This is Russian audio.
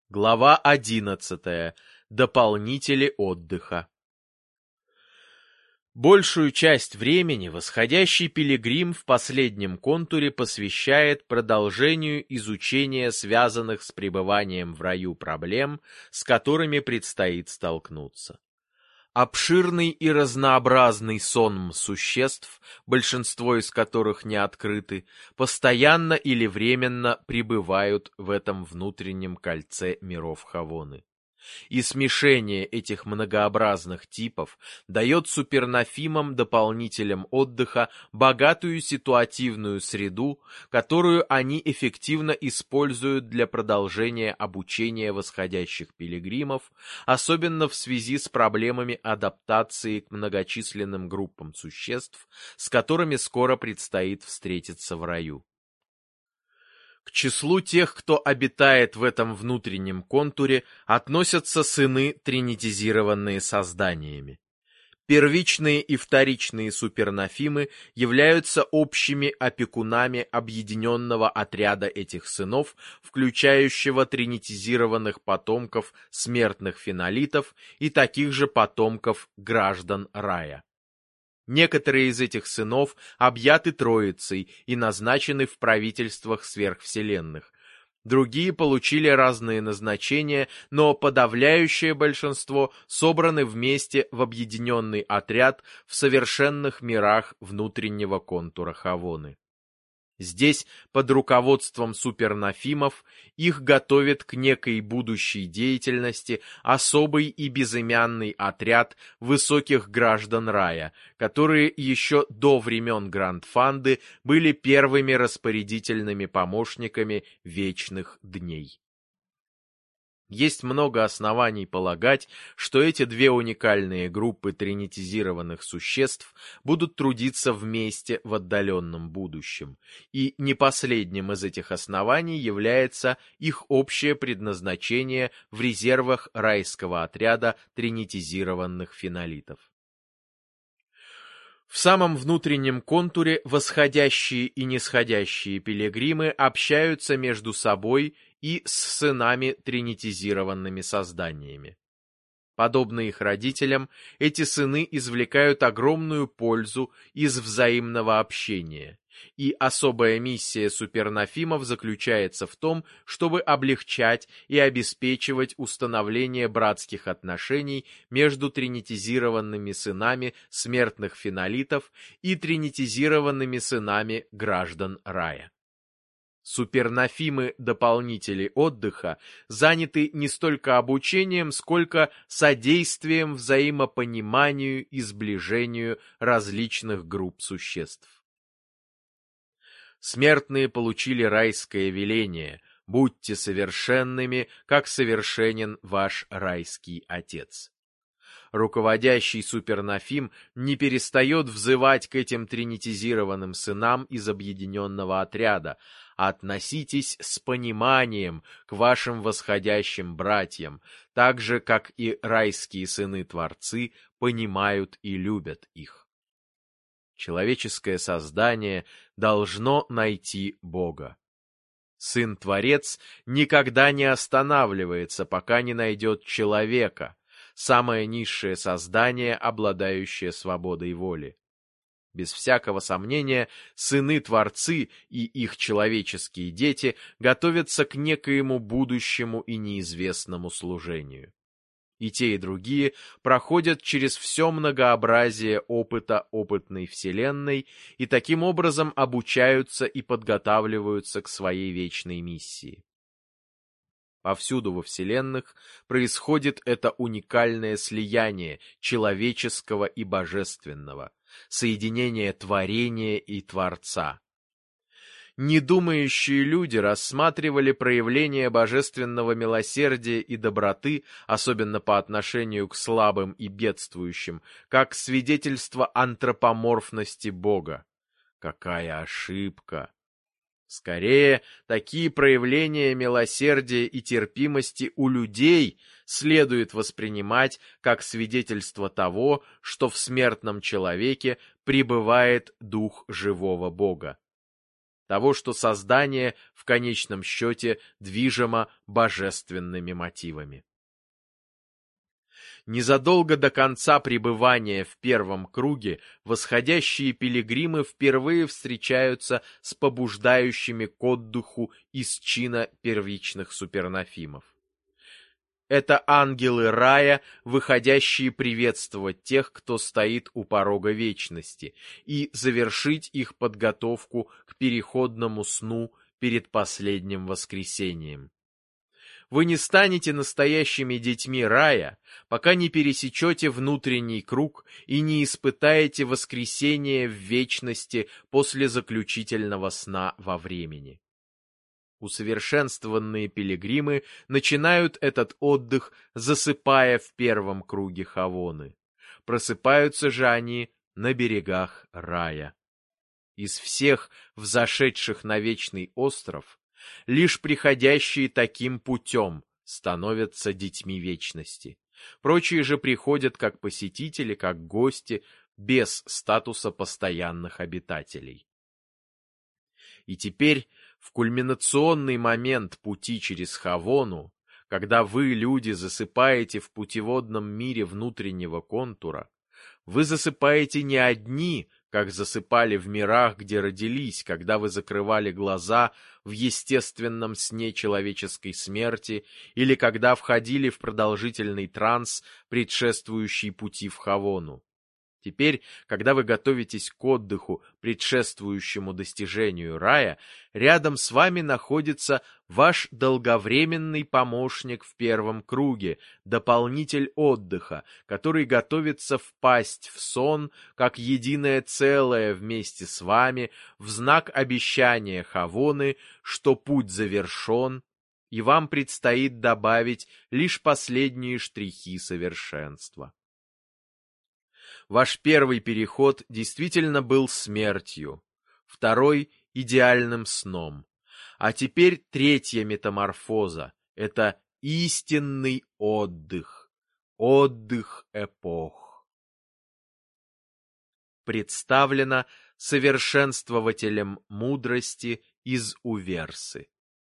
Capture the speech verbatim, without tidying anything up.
Глава одиннадцатая. Дополнители отдыха. Большую часть времени восходящий пилигрим в последнем контуре посвящает продолжению изучения связанных с пребыванием в раю проблем, с которыми предстоит столкнуться. Обширный и разнообразный сонм существ, большинство из которых не открыты, постоянно или временно пребывают в этом внутреннем кольце миров Хавоны. И смешение этих многообразных типов дает супернофимам-дополнителям отдыха богатую ситуативную среду, которую они эффективно используют для продолжения обучения восходящих пилигримов, особенно в связи с проблемами адаптации к многочисленным группам существ, с которыми скоро предстоит встретиться в раю. К числу тех, кто обитает в этом внутреннем контуре, относятся сыны, тринитизированные созданиями. Первичные и вторичные супернофимы являются общими опекунами объединенного отряда этих сынов, включающего тринитизированных потомков смертных фенолитов и таких же потомков граждан рая. Некоторые из этих сынов объяты Троицей и назначены в правительствах сверхвселенных. Другие получили разные назначения, но подавляющее большинство собраны вместе в объединенный отряд в совершенных мирах внутреннего контура Хавоны. Здесь, под руководством супернофимов, их готовит к некой будущей деятельности особый и безымянный отряд высоких граждан рая, которые еще до времен Гранд-Фанды были первыми распорядительными помощниками вечных дней. Есть много оснований полагать, что эти две уникальные группы тринитизированных существ будут трудиться вместе в отдаленном будущем, и не последним из этих оснований является их общее предназначение в резервах райского отряда тринитизированных фенолитов. В самом внутреннем контуре восходящие и нисходящие пилигримы общаются между собой и с сынами тринитизированными созданиями. Подобно их родителям, эти сыны извлекают огромную пользу из взаимного общения, и особая миссия супернофимов заключается в том, чтобы облегчать и обеспечивать установление братских отношений между тринитизированными сынами смертных фенолитов и тринитизированными сынами граждан рая. Супернофимы-дополнители отдыха заняты не столько обучением, сколько содействием взаимопониманию и сближению различных групп существ. Смертные получили райское веление: будьте совершенными, как совершенен ваш райский Отец. Руководящий супернофим не перестает взывать к этим тринитизированным сынам из объединенного отряда: относитесь с пониманием к вашим восходящим братьям, так же, как и райские сыны-творцы понимают и любят их. Человеческое создание должно найти Бога. Сын-творец никогда не останавливается, пока не найдет человека, самое низшее создание, обладающее свободой воли. Без всякого сомнения, сыны-творцы и их человеческие дети готовятся к некоему будущему и неизвестному служению. И те, и другие проходят через все многообразие опыта опытной вселенной и таким образом обучаются и подготавливаются к своей вечной миссии. Повсюду во вселенных происходит это уникальное слияние человеческого и божественного, соединение творения и Творца. Недумающие люди рассматривали проявление божественного милосердия и доброты, особенно по отношению к слабым и бедствующим, как свидетельство антропоморфности Бога. Какая ошибка! Скорее, такие проявления милосердия и терпимости у людей следует воспринимать как свидетельство того, что в смертном человеке пребывает дух живого Бога. того, что создание в конечном счете движимо божественными мотивами. Незадолго до конца пребывания в первом круге восходящие пилигримы впервые встречаются с побуждающими к отдыху из чина первичных супернофимов. Это ангелы рая, выходящие приветствовать тех, кто стоит у порога вечности, и завершить их подготовку к переходному сну перед последним воскресением. Вы не станете настоящими детьми рая, пока не пересечете внутренний круг и не испытаете воскресения в вечности после заключительного сна во времени. Усовершенствованные пилигримы начинают этот отдых, засыпая в первом круге Хавоны. Просыпаются же они на берегах рая. Из всех взошедших на вечный остров лишь приходящие таким путем становятся детьми вечности. Прочие же приходят как посетители, как гости, без статуса постоянных обитателей. И теперь, в кульминационный момент пути через Хавону, когда вы, люди, засыпаете в путеводном мире внутреннего контура, вы засыпаете не одни, как засыпали в мирах, где родились, когда вы закрывали глаза в естественном сне человеческой смерти или когда входили в продолжительный транс, предшествующий пути в Хавону. Теперь, когда вы готовитесь к отдыху, предшествующему достижению рая, рядом с вами находится ваш долговременный помощник в первом круге, дополнитель отдыха, который готовится впасть в сон как единое целое вместе с вами в знак обещания Хавоны, что путь завершен, и вам предстоит добавить лишь последние штрихи совершенства. Ваш первый переход действительно был смертью, второй — идеальным сном, а теперь третья метаморфоза — это истинный отдых, отдых эпох. Представлено совершенствователем мудрости из Уверсы.